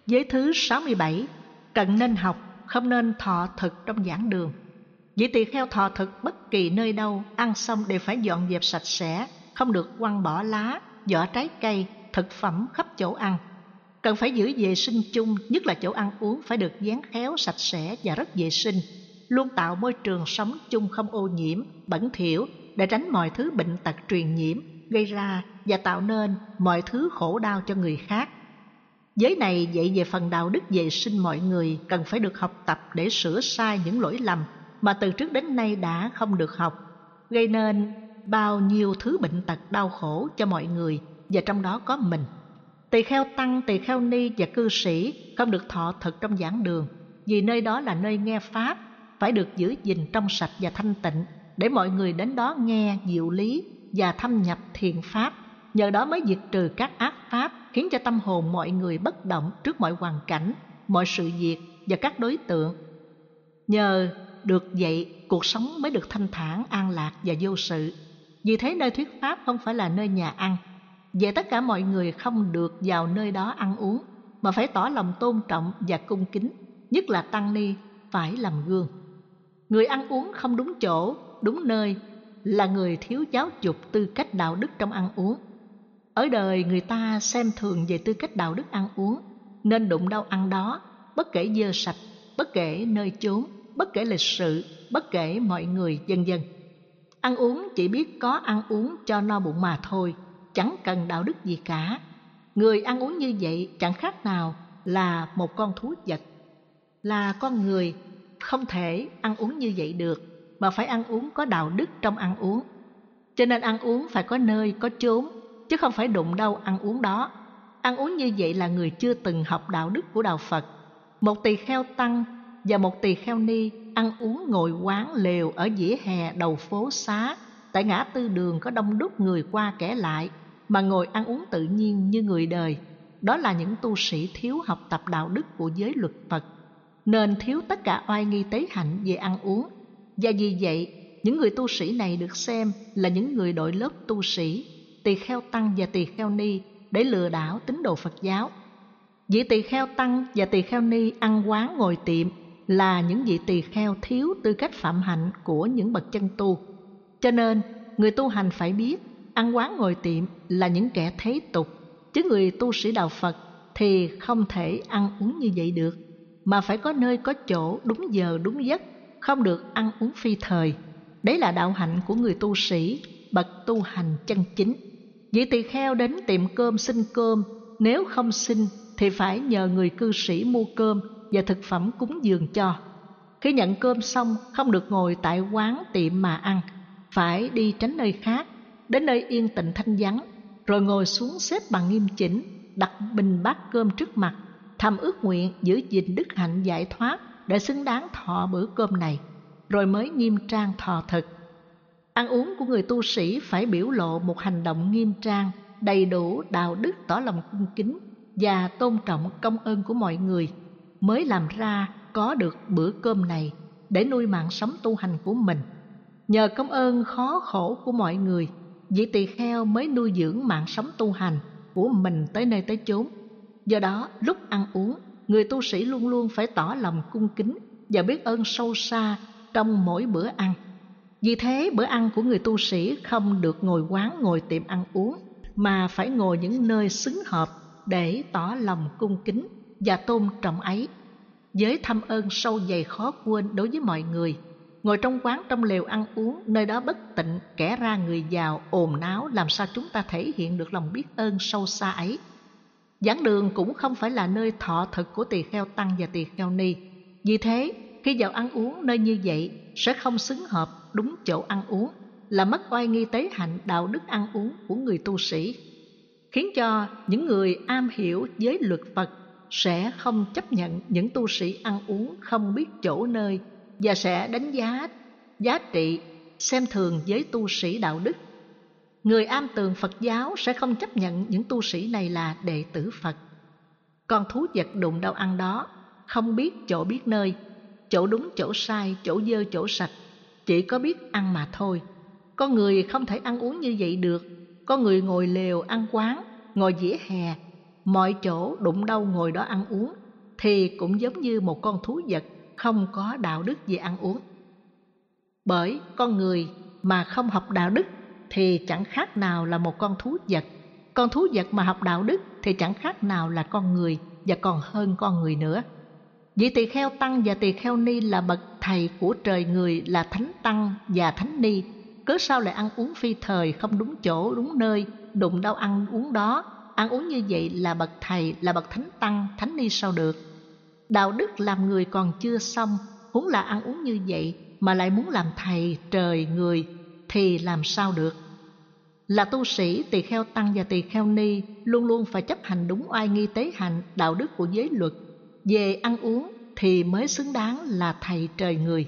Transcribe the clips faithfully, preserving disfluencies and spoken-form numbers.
Giới thứ sáu mươi bảy, cần nên học, không nên thọ thực trong giảng đường. Vị tỳ kheo thọ thực bất kỳ nơi đâu, ăn xong đều phải dọn dẹp sạch sẽ, không được quăng bỏ lá, vỏ trái cây, thực phẩm khắp chỗ ăn. Cần phải giữ vệ sinh chung, nhất là chỗ ăn uống phải được dán khéo, sạch sẽ và rất vệ sinh. Luôn tạo môi trường sống chung không ô nhiễm, bẩn thỉu để tránh mọi thứ bệnh tật truyền nhiễm gây ra và tạo nên mọi thứ khổ đau cho người khác. Giới này dạy về phần đạo đức vệ sinh mọi người cần phải được học tập để sửa sai những lỗi lầm mà từ trước đến nay đã không được học, gây nên bao nhiêu thứ bệnh tật đau khổ cho mọi người, và trong đó có mình. Tỳ kheo tăng, tỳ kheo ni và cư sĩ không được thọ thực trong giảng đường, vì nơi đó là nơi nghe pháp, phải được giữ gìn trong sạch và thanh tịnh, để mọi người đến đó nghe diệu lý và thâm nhập thiền pháp. Nhờ đó mới diệt trừ các ác pháp, khiến cho tâm hồn mọi người bất động trước mọi hoàn cảnh, mọi sự việc và các đối tượng. Nhờ được vậy, cuộc sống mới được thanh thản, an lạc và vô sự. Vì thế nơi thuyết pháp không phải là nơi nhà ăn. Vậy tất cả mọi người không được vào nơi đó ăn uống, mà phải tỏ lòng tôn trọng và cung kính, nhất là tăng ni phải làm gương. Người ăn uống không đúng chỗ, đúng nơi là người thiếu giáo dục tư cách đạo đức trong ăn uống. Ở đời người ta xem thường về tư cách đạo đức ăn uống, nên đụng đâu ăn đó, bất kể dơ sạch, bất kể nơi chốn, bất kể lịch sự, bất kể mọi người, vân vân. Ăn uống chỉ biết có ăn uống cho no bụng mà thôi, chẳng cần đạo đức gì cả. Người ăn uống như vậy chẳng khác nào là một con thú vật. Là con người không thể ăn uống như vậy được, mà phải ăn uống có đạo đức trong ăn uống. Cho nên ăn uống phải có nơi, có chốn, chứ không phải đụng đâu ăn uống đó. Ăn uống như vậy là người chưa từng học đạo đức của đạo Phật. Một tỳ kheo tăng và một tỳ kheo ni ăn uống ngồi quán lều ở vỉa hè đầu phố xá, tại ngã tư đường có đông đúc người qua kẻ lại, mà ngồi ăn uống tự nhiên như người đời. Đó là những tu sĩ thiếu học tập đạo đức của giới luật Phật, nên thiếu tất cả oai nghi tế hạnh về ăn uống. Và vì vậy, những người tu sĩ này được xem là những người đội lớp tu sĩ, tỳ kheo tăng và tỳ kheo ni, để lừa đảo tín đồ Phật giáo. Vị tỳ kheo tăng và tỳ kheo ni ăn quán ngồi tiệm là những vị tỳ kheo thiếu tư cách phạm hạnh của những bậc chân tu. Cho nên, người tu hành phải biết ăn quán ngồi tiệm là những kẻ thế tục, chứ người tu sĩ đạo Phật thì không thể ăn uống như vậy được, mà phải có nơi có chỗ, đúng giờ đúng giấc, không được ăn uống phi thời. Đấy là đạo hạnh của người tu sĩ, bậc tu hành chân chính. Vị tỳ kheo đến tiệm cơm xin cơm, nếu không xin thì phải nhờ người cư sĩ mua cơm và thực phẩm cúng dường cho. Khi nhận cơm xong, không được ngồi tại quán tiệm mà ăn, phải đi tránh nơi khác, đến nơi yên tĩnh thanh vắng, rồi ngồi xuống xếp bằng nghiêm chỉnh, đặt bình bát cơm trước mặt, thầm ước nguyện giữ gìn đức hạnh giải thoát để xứng đáng thọ bữa cơm này, rồi mới nghiêm trang thọ thực. Ăn uống của người tu sĩ phải biểu lộ một hành động nghiêm trang, đầy đủ đạo đức, tỏ lòng cung kính và tôn trọng công ơn của mọi người, mới làm ra có được bữa cơm này để nuôi mạng sống tu hành của mình. Nhờ công ơn khó khổ của mọi người, vị tỳ kheo mới nuôi dưỡng mạng sống tu hành của mình tới nơi tới chốn. Do đó, lúc ăn uống, người tu sĩ luôn luôn phải tỏ lòng cung kính và biết ơn sâu xa trong mỗi bữa ăn. Vì thế, bữa ăn của người tu sĩ không được ngồi quán ngồi tiệm ăn uống, mà phải ngồi những nơi xứng hợp để tỏ lòng cung kính và tôn trọng ấy, với thâm ơn sâu dày khó quên đối với mọi người. Ngồi trong quán, trong lều ăn uống, nơi đó bất tịnh, kẻ ra người vào, ồn náo, làm sao chúng ta thể hiện được lòng biết ơn sâu xa ấy? Giảng đường cũng không phải là nơi thọ thực của tỳ kheo tăng và tỳ kheo ni. Vì thế, khi vào ăn uống nơi như vậy sẽ không xứng hợp đúng chỗ ăn uống, là mất oai nghi tế hạnh đạo đức ăn uống của người tu sĩ, khiến cho những người am hiểu giới luật Phật sẽ không chấp nhận những tu sĩ ăn uống không biết chỗ nơi, và sẽ đánh giá, giá trị, xem thường giới tu sĩ đạo đức. Người am tường Phật giáo sẽ không chấp nhận những tu sĩ này là đệ tử Phật. Con thú vật đụng đâu ăn đó, không biết chỗ biết nơi, chỗ đúng chỗ sai, chỗ dơ chỗ sạch, chỉ có biết ăn mà thôi. Con người không thể ăn uống như vậy được. Con người ngồi lều ăn quán, ngồi vỉa hè, mọi chỗ đụng đâu ngồi đó ăn uống, thì cũng giống như một con thú vật không có đạo đức về ăn uống. Bởi con người mà không học đạo đức thì chẳng khác nào là một con thú vật. Con thú vật mà học đạo đức thì chẳng khác nào là con người, và còn hơn con người nữa. Vị tỳ kheo tăng và tỳ kheo ni là bậc thầy của trời người, là thánh tăng và thánh ni. Cớ sao lại ăn uống phi thời, không đúng chỗ, đúng nơi, đụng đâu ăn uống đó? Ăn uống như vậy là bậc thầy, là bậc thánh tăng, thánh ni sao được? Đạo đức làm người còn chưa xong, huống là ăn uống như vậy mà lại muốn làm thầy trời người thì làm sao được? Là tu sĩ, tỳ kheo tăng và tỳ kheo ni luôn luôn phải chấp hành đúng oai nghi tế hạnh, đạo đức của giới luật. Về ăn uống thì mới xứng đáng là thầy trời người.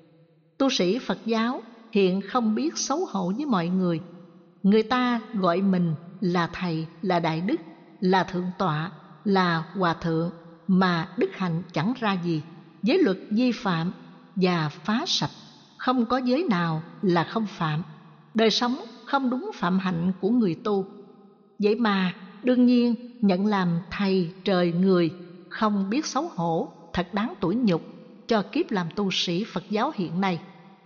Tu sĩ Phật giáo hiện không biết xấu hổ với mọi người. Người ta gọi mình là thầy, là đại đức, là thượng tọa, là hòa thượng, mà đức hạnh chẳng ra gì. Giới luật vi phạm và phá sạch, không có giới nào là không phạm. Đời sống không đúng phạm hạnh của người tu. Vậy mà đương nhiên nhận làm thầy trời người, không biết xấu hổ, thật đáng tủi nhục cho kiếp làm tu sĩ Phật giáo hiện nay.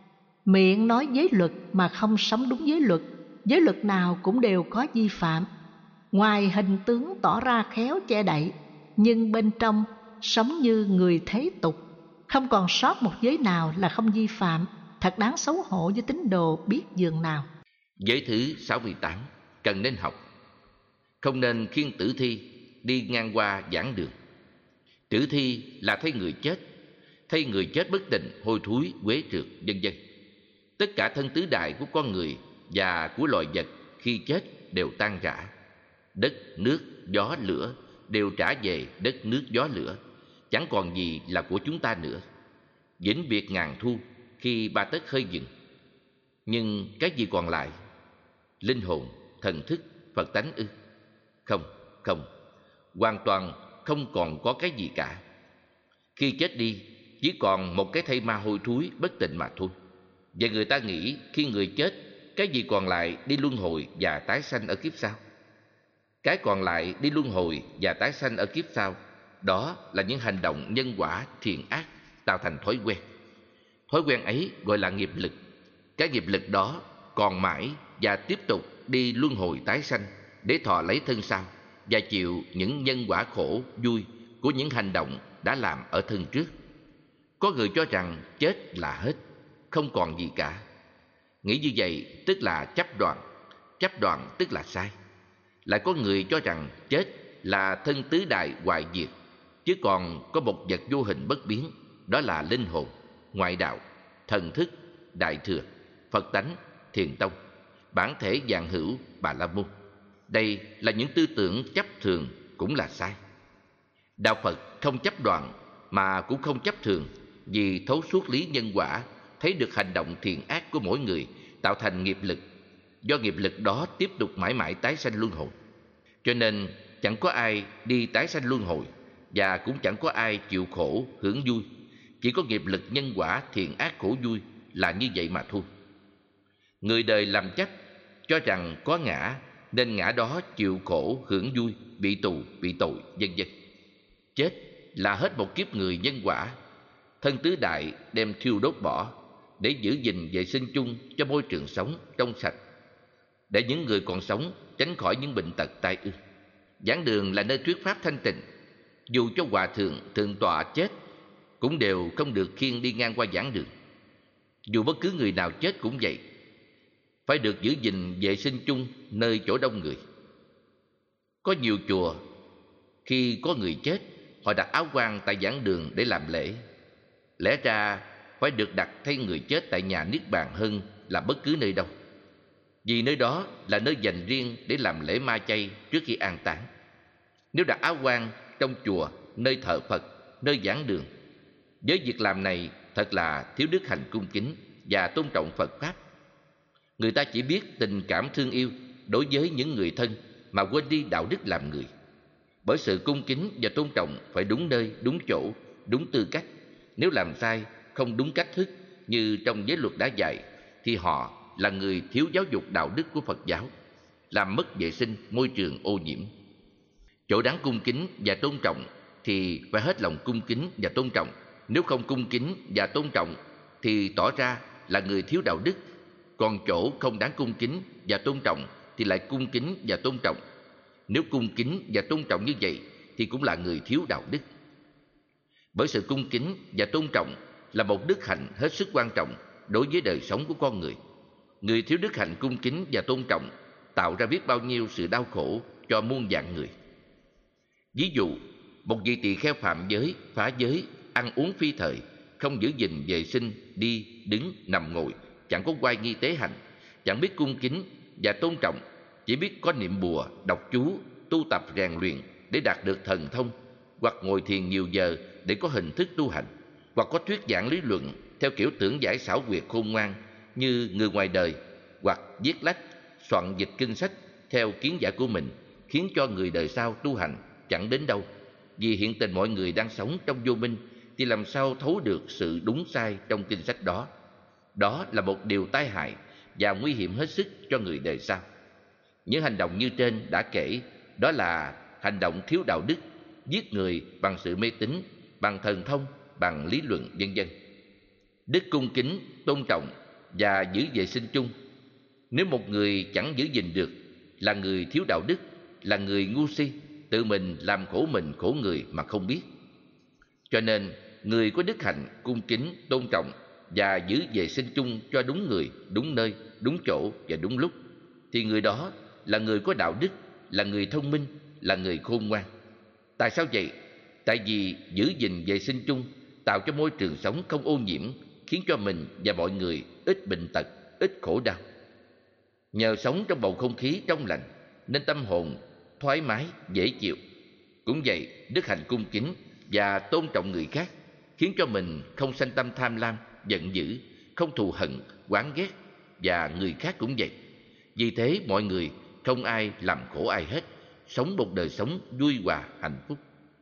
Miệng nói giới luật mà không sống đúng giới luật, giới luật nào cũng đều có vi phạm. Ngoài hình tướng tỏ ra khéo che đậy, nhưng bên trong sống như người thế tục, không còn sót một giới nào là không vi phạm, thật đáng xấu hổ với tín đồ biết dường nào. Giới thứ sáu mươi tám, cần nên học. Không nên khiêng tử thi đi ngang qua giảng đường. Tử thi là thấy người chết, thấy người chết bất tỉnh, hôi thối, uế trượt, vân vân. Tất cả thân tứ đại của con người và của loài vật khi chết đều tan rã. Đất, nước, gió, lửa đều trả về đất, nước, gió, lửa. Chẳng còn gì là của chúng ta nữa. Vĩnh biệt ngàn thu khi ba tấc hơi dừng. Nhưng cái gì còn lại? Linh hồn, thần thức, Phật tánh ư? Không, không. Hoàn toàn không còn có cái gì cả. Khi chết đi, chỉ còn một cái thây ma hôi thối bất tịnh mà thôi. Và người ta nghĩ khi người chết, cái gì còn lại đi luân hồi và tái sanh ở kiếp sau? Cái còn lại đi luân hồi và tái sanh ở kiếp sau, đó là những hành động nhân quả thiện ác tạo thành thói quen. Thói quen ấy gọi là nghiệp lực. Cái nghiệp lực đó còn mãi và tiếp tục đi luân hồi tái sanh để thọ lấy thân sau và chịu những nhân quả khổ vui của những hành động đã làm ở thân trước. Có người cho rằng chết là hết, không còn gì cả. Nghĩ như vậy tức là chấp đoạn, chấp đoạn tức là sai. Lại có người cho rằng chết là thân tứ đại hoại diệt, chứ còn có một vật vô hình bất biến, đó là linh hồn, ngoại đạo, thần thức, đại thừa, Phật tánh, thiền tông, bản thể vạn hữu, Bà La Môn. Đây là những tư tưởng chấp thường, cũng là sai. Đạo Phật không chấp đoạn mà cũng không chấp thường, vì thấu suốt lý nhân quả, thấy được hành động thiện ác của mỗi người tạo thành nghiệp lực. Do nghiệp lực đó tiếp tục mãi mãi tái sanh luân hồi. Cho nên chẳng có ai đi tái sanh luân hồi, và cũng chẳng có ai chịu khổ hưởng vui. Chỉ có nghiệp lực nhân quả thiện ác khổ vui là như vậy mà thôi. Người đời làm chấp, cho rằng có ngã nên ngã đó chịu khổ hưởng vui, bị tù, bị tội, vân vân. Chết là hết một kiếp người nhân quả. Thân tứ đại đem thiêu đốt bỏ để giữ gìn vệ sinh chung cho môi trường sống trong sạch, để những người còn sống tránh khỏi những bệnh tật tai ương. Giảng đường là nơi thuyết pháp thanh tịnh. Dù cho hòa thượng, thượng tọa chết cũng đều không được khiêng đi ngang qua giảng đường. Dù bất cứ người nào chết cũng vậy, phải được giữ gìn vệ sinh chung nơi chỗ đông người. Có nhiều chùa, khi có người chết, họ đặt áo quan tại giảng đường để làm lễ. Lẽ ra phải được đặt thay người chết tại nhà Niết Bàn hơn là bất cứ nơi đâu, vì nơi đó là nơi dành riêng để làm lễ ma chay trước khi an táng. Nếu đặt áo quan trong chùa, nơi thờ Phật, nơi giảng đường, với việc làm này thật là thiếu đức hạnh cung kính và tôn trọng Phật Pháp. Người ta chỉ biết tình cảm thương yêu đối với những người thân mà quên đi đạo đức làm người. Bởi sự cung kính và tôn trọng phải đúng nơi, đúng chỗ, đúng tư cách. Nếu làm sai, không đúng cách thức như trong giới luật đã dạy, thì họ là người thiếu giáo dục đạo đức của Phật giáo, làm mất vệ sinh môi trường ô nhiễm. Chỗ đáng cung kính và tôn trọng thì phải hết lòng cung kính và tôn trọng. Nếu không cung kính và tôn trọng thì tỏ ra là người thiếu đạo đức. Còn chỗ không đáng cung kính và tôn trọng thì lại cung kính và tôn trọng. Nếu cung kính và tôn trọng như vậy thì cũng là người thiếu đạo đức. Bởi sự cung kính và tôn trọng là một đức hạnh hết sức quan trọng đối với đời sống của con người. Người thiếu đức hạnh cung kính và tôn trọng tạo ra biết bao nhiêu sự đau khổ cho muôn vạn người. Ví dụ, một vị tỳ kheo phạm giới, phá giới, ăn uống phi thời, không giữ gìn vệ sinh, đi, đứng, nằm ngồi, chẳng có oai nghi tế hạnh, chẳng biết cung kính và tôn trọng, chỉ biết có niệm bùa, đọc chú, tu tập rèn luyện để đạt được thần thông, hoặc ngồi thiền nhiều giờ để có hình thức tu hành, hoặc có thuyết giảng lý luận theo kiểu tưởng giải xảo quyệt khôn ngoan như người ngoài đời, hoặc viết lách, soạn dịch kinh sách theo kiến giải của mình, khiến cho người đời sau tu hành chẳng đến đâu. Vì hiện tình mọi người đang sống trong vô minh thì làm sao thấu được sự đúng sai trong kinh sách đó. Đó là một điều tai hại và nguy hiểm hết sức cho người đời sau. Những hành động như trên đã kể đó là hành động thiếu đạo đức, giết người bằng sự mê tín, bằng thần thông, bằng lý luận, vân vân. Đức cung kính, tôn trọng và giữ vệ sinh chung. Nếu một người chẳng giữ gìn được là người thiếu đạo đức, là người ngu si, tự mình làm khổ mình khổ người mà không biết. Cho nên, người có đức hạnh cung kính, tôn trọng và giữ vệ sinh chung cho đúng người, đúng nơi, đúng chỗ và đúng lúc, thì người đó là người có đạo đức, là người thông minh, là người khôn ngoan. Tại sao vậy? Tại vì giữ gìn vệ sinh chung tạo cho môi trường sống không ô nhiễm, khiến cho mình và mọi người ít bệnh tật, ít khổ đau. Nhờ sống trong bầu không khí trong lành nên tâm hồn thoải mái, dễ chịu. Cũng vậy, đức hạnh cung kính và tôn trọng người khác khiến cho mình không sanh tâm tham lam, giận dữ, không thù hận, oán ghét, và người khác cũng vậy. Vì thế mọi người không ai làm khổ ai hết, sống một đời sống vui hòa hạnh phúc.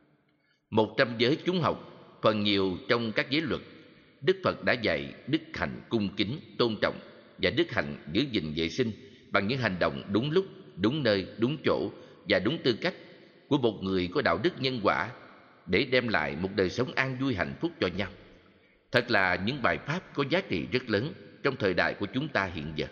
Một trăm giới chúng học, phần nhiều trong các giới luật, Đức Phật đã dạy đức hạnh cung kính, tôn trọng và đức hạnh giữ gìn vệ sinh bằng những hành động đúng lúc, đúng nơi, đúng chỗ và đúng tư cách của một người có đạo đức nhân quả để đem lại một đời sống an vui hạnh phúc cho nhau. Thật là những bài pháp có giá trị rất lớn trong thời đại của chúng ta hiện giờ.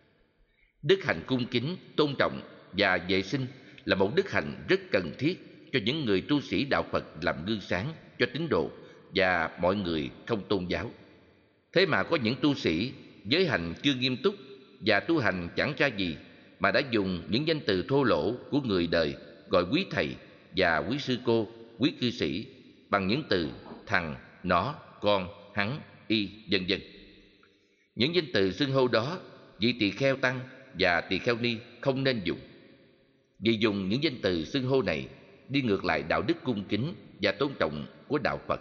Đức hạnh cung kính, tôn trọng và vệ sinh là một đức hạnh rất cần thiết cho những người tu sĩ đạo Phật làm gương sáng cho tín đồ và mọi người không tôn giáo. Thế mà có những tu sĩ giới hạnh chưa nghiêm túc và tu hành chẳng ra gì mà đã dùng những danh từ thô lỗ của người đời gọi quý thầy và quý sư cô, quý cư sĩ bằng những từ thằng, nó, con, hắn, y, vân vân. Những danh từ xưng hô đó vị tỳ kheo tăng và tỳ kheo ni không nên dùng. Vì dùng những danh từ xưng hô này đi ngược lại đạo đức cung kính và tôn trọng của đạo Phật.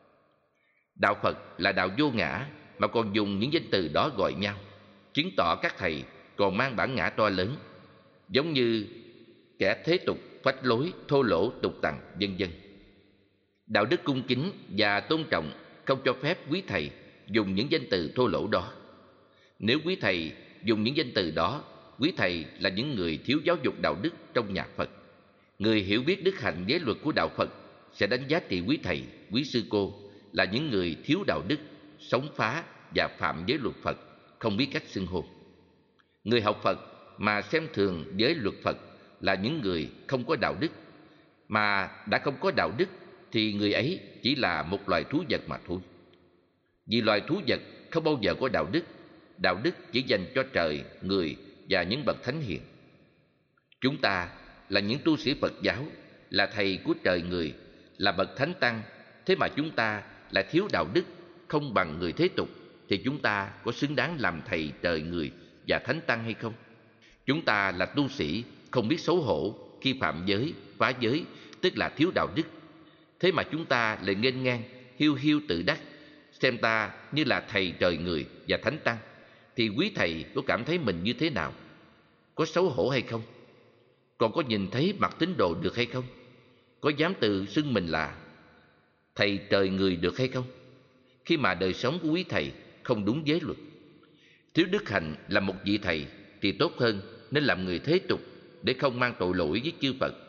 Đạo Phật là đạo vô ngã mà còn dùng những danh từ đó gọi nhau, chứng tỏ các thầy còn mang bản ngã to lớn, giống như kẻ thế tục, phách lối, thô lỗ, tục tằn, vân vân. Đạo đức cung kính và tôn trọng không cho phép quý thầy dùng những danh từ thô lỗ đó. Nếu quý thầy dùng những danh từ đó, quý thầy là những người thiếu giáo dục đạo đức trong nhà Phật. Người hiểu biết đức hạnh giới luật của đạo Phật sẽ đánh giá trị quý thầy, quý sư cô là những người thiếu đạo đức, sống phá và phạm giới luật Phật, không biết cách xưng hô. Người học Phật mà xem thường giới luật Phật là những người không có đạo đức, mà đã không có đạo đức thì người ấy chỉ là một loài thú vật mà thôi. Vì loài thú vật không bao giờ có đạo đức, đạo đức chỉ dành cho trời, người và những bậc thánh hiền. Chúng ta là những tu sĩ Phật giáo, là thầy của trời người, là bậc thánh tăng, thế mà chúng ta lại thiếu đạo đức, không bằng người thế tục, thì chúng ta có xứng đáng làm thầy trời người và thánh tăng hay không? Chúng ta là tu sĩ không biết xấu hổ khi phạm giới, phá giới, tức là thiếu đạo đức. Thế mà chúng ta lại nghênh ngang, hiu hiu tự đắc, xem ta như là thầy trời người và thánh tăng, thì quý thầy có cảm thấy mình như thế nào? Có xấu hổ hay không? Còn có nhìn thấy mặt tín đồ được hay không? Có dám tự xưng mình là thầy trời người được hay không? Khi mà đời sống của quý thầy không đúng giới luật. Thiếu đức hạnh là một vị thầy thì tốt hơn nên làm người thế tục để không mang tội lỗi với chư Phật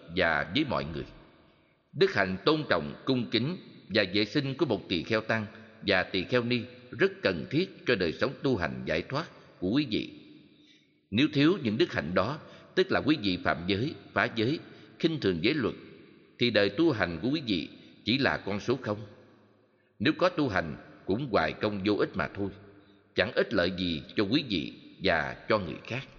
và với mọi người. Đức hạnh tôn trọng, cung kính và vệ sinh của một tỳ kheo tăng và tỳ kheo ni rất cần thiết cho đời sống tu hành giải thoát của quý vị. Nếu thiếu những đức hạnh đó, tức là quý vị phạm giới, phá giới, khinh thường giới luật, thì đời tu hành của quý vị chỉ là con số không. Nếu có tu hành cũng hoài công vô ích mà thôi, chẳng ích lợi gì cho quý vị và cho người khác.